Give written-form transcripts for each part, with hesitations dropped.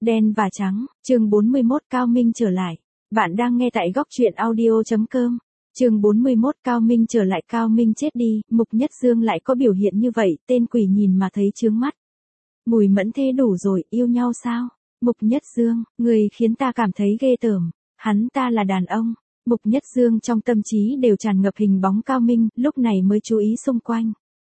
Đen và trắng, chương 41 Cao Minh trở lại. Bạn đang nghe tại góc truyện audio.com. Chương 41 Cao Minh trở lại. Cao Minh chết đi, Mục Nhất Dương lại có biểu hiện như vậy, tên quỷ nhìn mà thấy chướng mắt. Mùi Mẫn thế đủ rồi, yêu nhau sao? Mục Nhất Dương, người khiến ta cảm thấy ghê tởm, hắn ta là đàn ông. Mục Nhất Dương trong tâm trí đều tràn ngập hình bóng Cao Minh, lúc này mới chú ý xung quanh.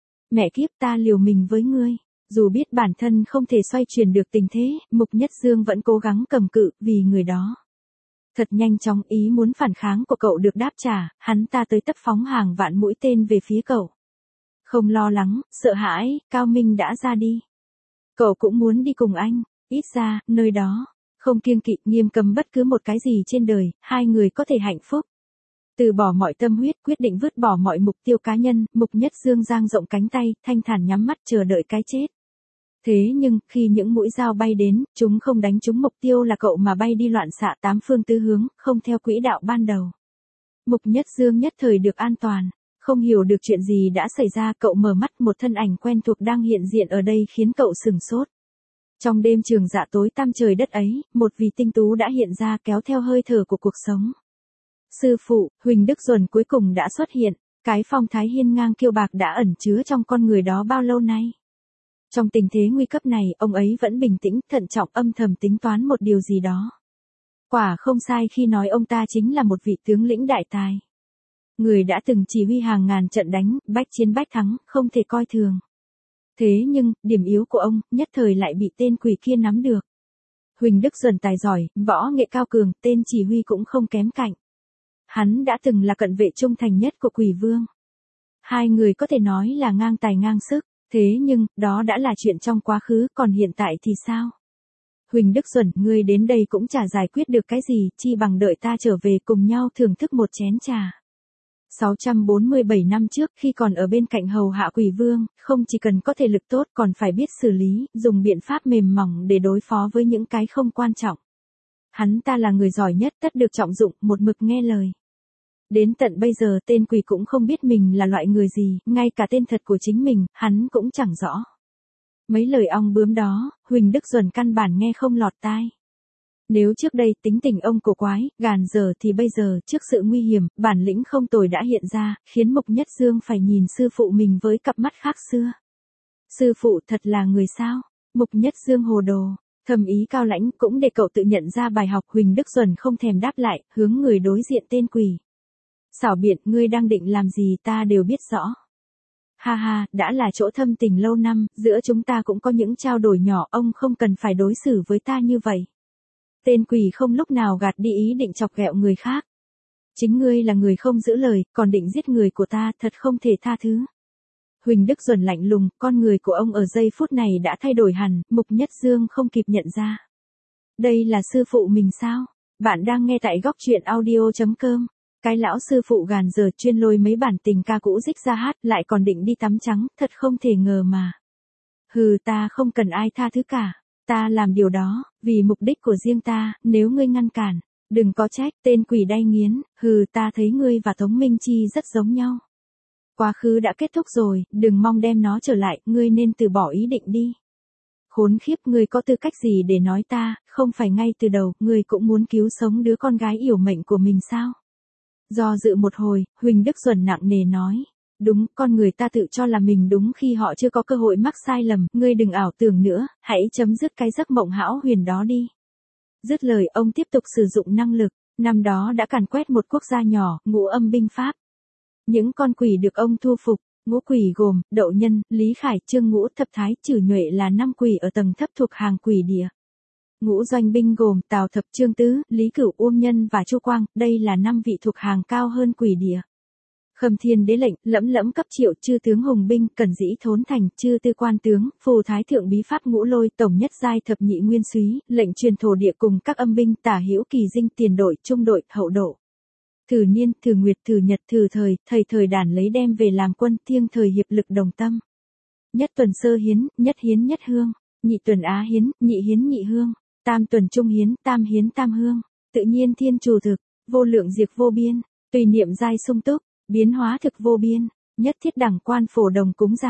Mẹ kiếp, ta liều mình với ngươi. Dù biết bản thân không thể xoay chuyển được tình thế, Mục Nhất Dương vẫn cố gắng cầm cự vì người đó. Thật nhanh chóng ý muốn phản kháng của cậu được đáp trả, hắn ta tới tấp phóng hàng vạn mũi tên về phía cậu. Không lo lắng, sợ hãi, Cao Minh đã ra đi. Cậu cũng muốn đi cùng anh, ít ra, nơi đó, không kiêng kỵ nghiêm cấm bất cứ một cái gì trên đời, hai người có thể hạnh phúc. Từ bỏ mọi tâm huyết, quyết định vứt bỏ mọi mục tiêu cá nhân, Mục Nhất Dương dang rộng cánh tay, thanh thản nhắm mắt chờ đợi cái chết. Thế nhưng, khi những mũi dao bay đến, chúng không đánh trúng mục tiêu là cậu mà bay đi loạn xạ tám phương tứ hướng, không theo quỹ đạo ban đầu. Mục Nhất Dương nhất thời được an toàn, không hiểu được chuyện gì đã xảy ra, cậu mở mắt một thân ảnh quen thuộc đang hiện diện ở đây khiến cậu sửng sốt. Trong đêm trường dạ tối tăm trời đất ấy, một vì tinh tú đã hiện ra kéo theo hơi thở của cuộc sống. Sư phụ, Huỳnh Đức Duẩn cuối cùng đã xuất hiện, cái phong thái hiên ngang kiêu bạc đã ẩn chứa trong con người đó bao lâu nay. Trong tình thế nguy cấp này, ông ấy vẫn bình tĩnh, thận trọng âm thầm tính toán một điều gì đó. Quả không sai khi nói ông ta chính là một vị tướng lĩnh đại tài. Người đã từng chỉ huy hàng ngàn trận đánh, bách chiến bách thắng, không thể coi thường. Thế nhưng, điểm yếu của ông, nhất thời lại bị tên quỷ kia nắm được. Huỳnh Đức Duẩn tài giỏi, võ nghệ cao cường, tên chỉ huy cũng không kém cạnh. Hắn đã từng là cận vệ trung thành nhất của Quỷ Vương. Hai người có thể nói là ngang tài ngang sức, thế nhưng, đó đã là chuyện trong quá khứ, còn hiện tại thì sao? Huỳnh Đức Duẩn, ngươi đến đây cũng chả giải quyết được cái gì, chi bằng đợi ta trở về cùng nhau thưởng thức một chén trà. 647 năm trước, khi còn ở bên cạnh hầu hạ Quỷ Vương, không chỉ cần có thể lực tốt còn phải biết xử lý, dùng biện pháp mềm mỏng để đối phó với những cái không quan trọng. Hắn ta là người giỏi nhất, tất được trọng dụng, một mực nghe lời. Đến tận bây giờ tên quỷ cũng không biết mình là loại người gì, ngay cả tên thật của chính mình, hắn cũng chẳng rõ. Mấy lời ong bướm đó, Huỳnh Đức Duẩn căn bản nghe không lọt tai. Nếu trước đây tính tình ông cổ quái, gàn dở thì bây giờ, trước sự nguy hiểm, bản lĩnh không tồi đã hiện ra, khiến Mục Nhất Dương phải nhìn sư phụ mình với cặp mắt khác xưa. Sư phụ thật là người sao? Mục Nhất Dương hồ đồ, thầm ý cao lãnh cũng để cậu tự nhận ra bài học. Huỳnh Đức Duẩn không thèm đáp lại, hướng người đối diện tên quỷ. Xảo biện, ngươi đang định làm gì ta đều biết rõ. Ha ha, đã là chỗ thâm tình lâu năm, giữa chúng ta cũng có những trao đổi nhỏ, ông không cần phải đối xử với ta như vậy. Tên quỷ không lúc nào gạt đi ý định chọc ghẹo người khác. Chính ngươi là người không giữ lời, còn định giết người của ta, thật không thể tha thứ. Huỳnh Đức Duẩn lạnh lùng, con người của ông ở giây phút này đã thay đổi hẳn, Mục Nhất Dương không kịp nhận ra. Đây là sư phụ mình sao? Bạn đang nghe tại góc truyện audio.com. Cái lão sư phụ gàn giờ chuyên lôi mấy bản tình ca cũ rích ra hát, lại còn định đi tắm trắng, thật không thể ngờ mà. Hừ, ta không cần ai tha thứ cả. Ta làm điều đó, vì mục đích của riêng ta, nếu ngươi ngăn cản, đừng có trách. Tên quỷ đay nghiến, hừ, ta thấy ngươi và Tống Minh Chi rất giống nhau. Quá khứ đã kết thúc rồi, đừng mong đem nó trở lại, ngươi nên từ bỏ ý định đi. Khốn khiếp, ngươi có tư cách gì để nói ta, không phải ngay từ đầu, ngươi cũng muốn cứu sống đứa con gái yểu mệnh của mình sao? Do dự một hồi, Huỳnh Đức Duẩn nặng nề nói. Đúng, con người ta tự cho là mình đúng khi họ chưa có cơ hội mắc sai lầm, ngươi đừng ảo tưởng nữa, hãy chấm dứt cái giấc mộng hão huyền đó đi. Dứt lời, ông tiếp tục sử dụng năng lực, năm đó đã càn quét một quốc gia nhỏ, Ngũ Âm binh pháp. Những con quỷ được ông thu phục, ngũ quỷ gồm, Đậu Nhân, Lý Khải, Trương Ngũ, Thập Thái, Trử Nhuệ là 5 quỷ ở tầng thấp thuộc hàng quỷ địa. Ngũ doanh binh gồm Tào Thập, Trương Tứ, Lý Cửu, Uông Nhân và Chu Quang, đây là 5 vị thuộc hàng cao hơn quỷ địa. Khâm Thiên Đế lệnh, Lẫm Lẫm cấp Triệu, Chư tướng Hùng binh, Cẩn Dĩ Thốn thành, Chư tư quan tướng, Phù Thái thượng bí pháp Ngũ Lôi, Tổng nhất giai thập nhị nguyên súy, lệnh truyền thổ địa cùng các âm binh, Tả Hữu Kỳ Dinh, tiền đội, trung đội, hậu độ. Thử niên, thử nguyệt, thử nhật, thử thời, thầy thời đản lấy đem về làm quân, thiêng thời hiệp lực đồng tâm. Nhất tuần sơ hiến nhất hương, nhị tuần á hiến nhị hương, tam tuần trung hiến tam hương, tự nhiên thiên chủ thực, vô lượng diệt vô biên, tùy niệm giai sung túc, biến hóa thực vô biên, nhất thiết đẳng quan phổ đồng cúng dường.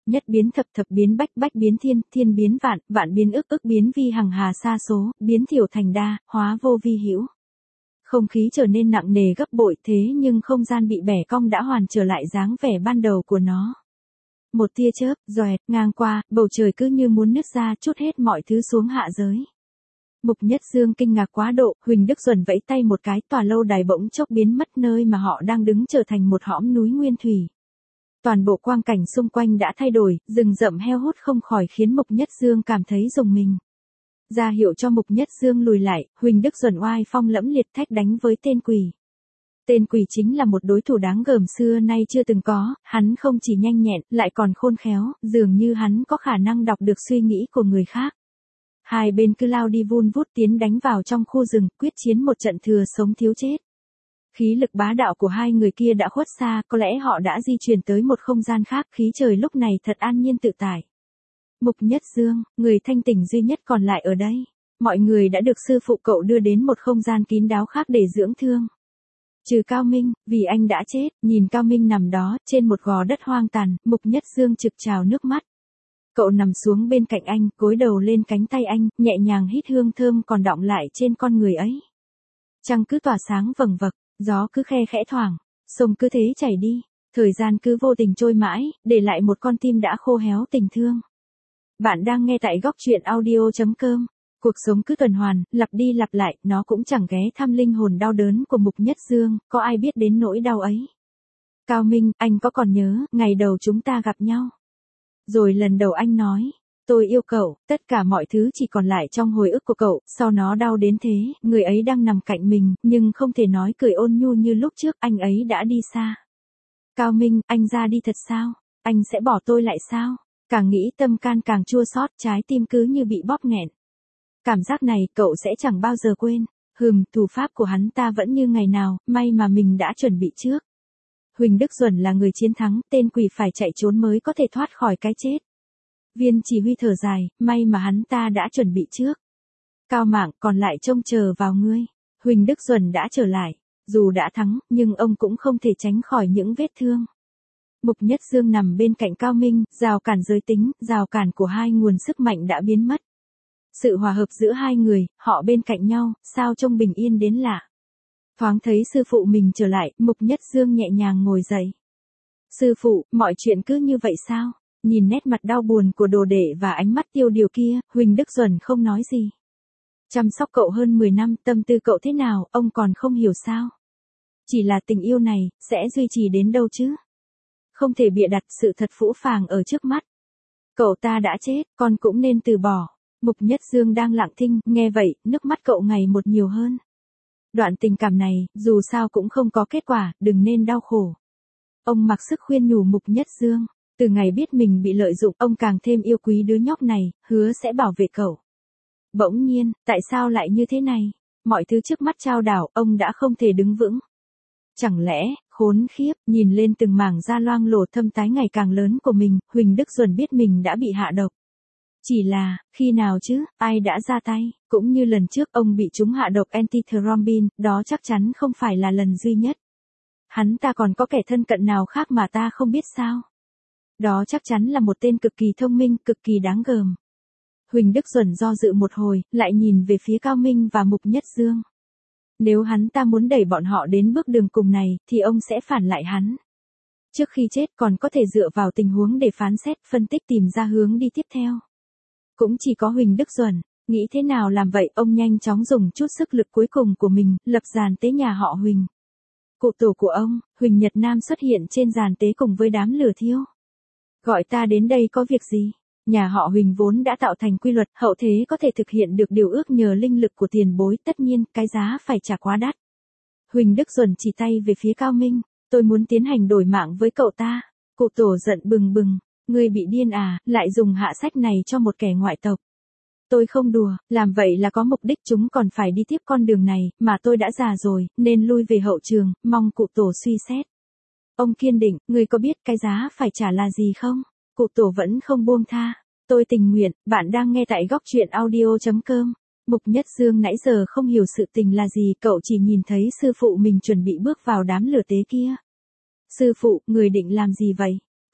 Nhất biến thập, thập biến bách, bách biến thiên, thiên biến vạn, vạn biến ức, ức biến vi hằng hà sa số, biến thiểu thành đa, hóa vô vi hữu. Không khí trở nên nặng nề gấp bội, thế nhưng không gian bị bẻ cong đã hoàn trở lại dáng vẻ ban đầu của nó. Một tia chớp, doẹt, ngang qua, bầu trời cứ như muốn nứt ra, trút hết mọi thứ xuống hạ giới. Mục Nhất Dương kinh ngạc quá độ, Huỳnh Đức Duẩn vẫy tay một cái, tòa lâu đài bỗng chốc biến mất, nơi mà họ đang đứng trở thành một hõm núi nguyên thủy. Toàn bộ quang cảnh xung quanh đã thay đổi, rừng rậm heo hút không khỏi khiến Mục Nhất Dương cảm thấy rùng mình. Ra hiệu cho Mục Nhất Dương lùi lại, Huỳnh Đức Duẩn oai phong lẫm liệt thách đánh với tên quỷ. Tên quỷ chính là một đối thủ đáng gờm xưa nay chưa từng có, hắn không chỉ nhanh nhẹn, lại còn khôn khéo, dường như hắn có khả năng đọc được suy nghĩ của người khác. Hai bên cứ lao đi vun vút tiến đánh vào trong khu rừng, quyết chiến một trận thừa sống thiếu chết. Khí lực bá đạo của hai người kia đã khuất xa, có lẽ họ đã di chuyển tới một không gian khác, khí trời lúc này thật an nhiên tự tại. Mục Nhất Dương, người thanh tỉnh duy nhất còn lại ở đây. Mọi người đã được sư phụ cậu đưa đến một không gian kín đáo khác để dưỡng thương. Trừ Cao Minh, vì anh đã chết, nhìn Cao Minh nằm đó, trên một gò đất hoang tàn, Mục Nhất Dương trực trào nước mắt. Cậu nằm xuống bên cạnh anh, gối đầu lên cánh tay anh, nhẹ nhàng hít hương thơm còn đọng lại trên con người ấy. Trăng cứ tỏa sáng vầng vặc, gió cứ khe khẽ thoảng, sông cứ thế chảy đi, thời gian cứ vô tình trôi mãi, để lại một con tim đã khô héo tình thương. Bạn đang nghe tại góc truyện audio.com. Cuộc sống cứ tuần hoàn, lặp đi lặp lại, nó cũng chẳng ghé thăm linh hồn đau đớn của Mục Nhất Dương, có ai biết đến nỗi đau ấy. Cao Minh, anh có còn nhớ, ngày đầu chúng ta gặp nhau? Rồi lần đầu anh nói, tôi yêu cậu, tất cả mọi thứ chỉ còn lại trong hồi ức của cậu, sao nó đau đến thế, người ấy đang nằm cạnh mình, nhưng không thể nói cười ôn nhu như lúc trước, anh ấy đã đi xa. Cao Minh, anh ra đi thật sao? Anh sẽ bỏ tôi lại sao? Càng nghĩ tâm can càng chua xót, trái tim cứ như bị bóp nghẹn. Cảm giác này cậu sẽ chẳng bao giờ quên. Thủ pháp của hắn ta vẫn như ngày nào, may mà mình đã chuẩn bị trước. Huỳnh Đức Duẩn là người chiến thắng, tên quỷ phải chạy trốn mới có thể thoát khỏi cái chết. Viên chỉ huy thở dài, may mà hắn ta đã chuẩn bị trước. Cao Mạng còn lại trông chờ vào ngươi. Huỳnh Đức Duẩn đã trở lại, dù đã thắng, nhưng ông cũng không thể tránh khỏi những vết thương. Mục Nhất Dương nằm bên cạnh Cao Minh, rào cản giới tính, rào cản của hai nguồn sức mạnh đã biến mất. Sự hòa hợp giữa hai người, họ bên cạnh nhau, sao trông bình yên đến lạ. Thoáng thấy sư phụ mình trở lại, Mục Nhất Dương nhẹ nhàng ngồi dậy. Sư phụ, mọi chuyện cứ như vậy sao? Nhìn nét mặt đau buồn của đồ đệ và ánh mắt tiêu điều kia, Huỳnh Đức Duẩn không nói gì. Chăm sóc cậu hơn 10 năm, tâm tư cậu thế nào, ông còn không hiểu sao? Chỉ là tình yêu này, sẽ duy trì đến đâu chứ? Không thể bịa đặt sự thật phũ phàng ở trước mắt. Cậu ta đã chết, con cũng nên từ bỏ. Mục Nhất Dương đang lặng thinh, nghe vậy, nước mắt cậu ngày một nhiều hơn. Đoạn tình cảm này, dù sao cũng không có kết quả, đừng nên đau khổ. Ông mặc sức khuyên nhủ Mục Nhất Dương. Từ ngày biết mình bị lợi dụng, ông càng thêm yêu quý đứa nhóc này, hứa sẽ bảo vệ cậu. Bỗng nhiên, tại sao lại như thế này? Mọi thứ trước mắt chao đảo, ông đã không thể đứng vững. Chẳng lẽ, khốn khiếp, nhìn lên từng mảng da loang lổ thâm tái ngày càng lớn của mình, Huỳnh Đức Duẩn biết mình đã bị hạ độc. Chỉ là, khi nào chứ, ai đã ra tay, cũng như lần trước ông bị trúng hạ độc antithrombin, đó chắc chắn không phải là lần duy nhất. Hắn ta còn có kẻ thân cận nào khác mà ta không biết sao? Đó chắc chắn là một tên cực kỳ thông minh, cực kỳ đáng gờm. Huỳnh Đức Duẩn do dự một hồi, lại nhìn về phía Cao Minh và Mục Nhất Dương. Nếu hắn ta muốn đẩy bọn họ đến bước đường cùng này, thì ông sẽ phản lại hắn. Trước khi chết còn có thể dựa vào tình huống để phán xét, phân tích tìm ra hướng đi tiếp theo. Cũng chỉ có Huỳnh Đức Duẩn, nghĩ thế nào làm vậy, ông nhanh chóng dùng chút sức lực cuối cùng của mình, lập giàn tế nhà họ Huỳnh. Cụ tổ của ông, Huỳnh Nhật Nam xuất hiện trên giàn tế cùng với đám lửa thiêu. Gọi ta đến đây có việc gì? Nhà họ Huỳnh vốn đã tạo thành quy luật, hậu thế có thể thực hiện được điều ước nhờ linh lực của tiền bối, tất nhiên, cái giá phải trả quá đắt. Huỳnh Đức Duẩn chỉ tay về phía Cao Minh, tôi muốn tiến hành đổi mạng với cậu ta. Cụ tổ giận bừng bừng, ngươi bị điên à, lại dùng hạ sách này cho một kẻ ngoại tộc. Tôi không đùa, làm vậy là có mục đích, chúng còn phải đi tiếp con đường này, mà tôi đã già rồi, nên lui về hậu trường, mong cụ tổ suy xét. Ông kiên định, ngươi có biết cái giá phải trả là gì không? Cụ tổ vẫn không buông tha. Tôi tình nguyện, bạn đang nghe tại góc truyện audio.com. Mục Nhất Dương nãy giờ không hiểu sự tình là gì, cậu chỉ nhìn thấy sư phụ mình chuẩn bị bước vào đám lửa tế kia. Sư phụ, người định làm gì vậy?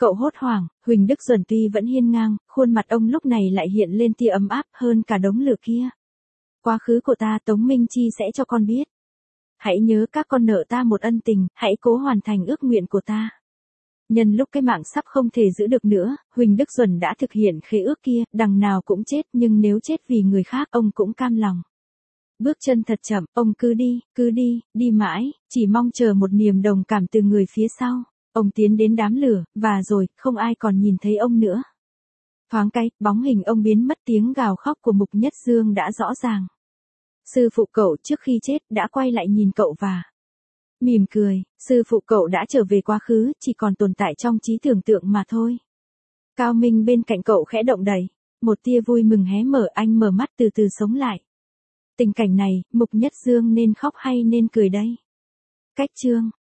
Cậu hốt hoảng, Huỳnh Đức Duẩn tuy vẫn hiên ngang, khuôn mặt ông lúc này lại hiện lên tia ấm áp hơn cả đống lửa kia. Quá khứ của ta Tống Minh Chi sẽ cho con biết. Hãy nhớ các con nợ ta một ân tình, hãy cố hoàn thành ước nguyện của ta. Nhân lúc cái mạng sắp không thể giữ được nữa, Huỳnh Đức Duẩn đã thực hiện khế ước kia, đằng nào cũng chết, nhưng nếu chết vì người khác ông cũng cam lòng. Bước chân thật chậm, ông cứ đi, đi mãi, chỉ mong chờ một niềm đồng cảm từ người phía sau. Ông tiến đến đám lửa, và rồi, không ai còn nhìn thấy ông nữa. Thoáng cái, bóng hình ông biến mất, tiếng gào khóc của Mục Nhất Dương đã rõ ràng. Sư phụ cậu trước khi chết đã quay lại nhìn cậu và mỉm cười, sư phụ cậu đã trở về quá khứ, chỉ còn tồn tại trong trí tưởng tượng mà thôi. Cao Minh bên cạnh cậu khẽ động đậy, một tia vui mừng hé mở, anh mở mắt từ từ sống lại. Tình cảnh này, Mục Nhất Dương nên khóc hay nên cười đây? Cách chương